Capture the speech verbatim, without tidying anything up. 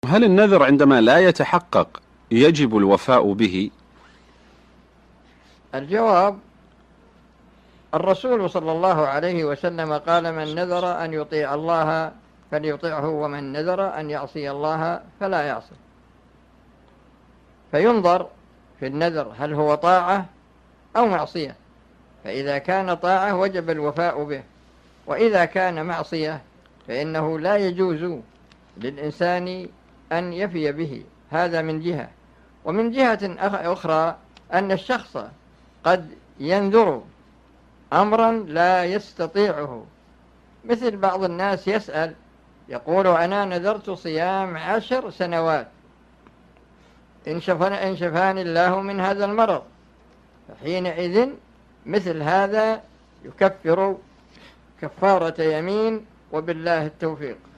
هل النذر عندما لا يتحقق يجب الوفاء به؟ الجواب: الرسول صلى الله عليه وسلم قال: من نذر أن يطيع الله فليطيعه، ومن نذر أن يعصي الله فلا يعصي. فينظر في النذر هل هو طاعة أو معصية، فإذا كان طاعة وجب الوفاء به، وإذا كان معصية فإنه لا يجوز للإنسان أن يفي به. هذا من جهة. ومن جهة أخرى أن الشخص قد ينذر أمرا لا يستطيعه، مثل بعض الناس يسأل يقول: أنا نذرت صيام عشر سنوات إن شفاني, إن شفاني الله من هذا المرض. فحينئذ مثل هذا يكفر كفارة يمين، وبالله التوفيق.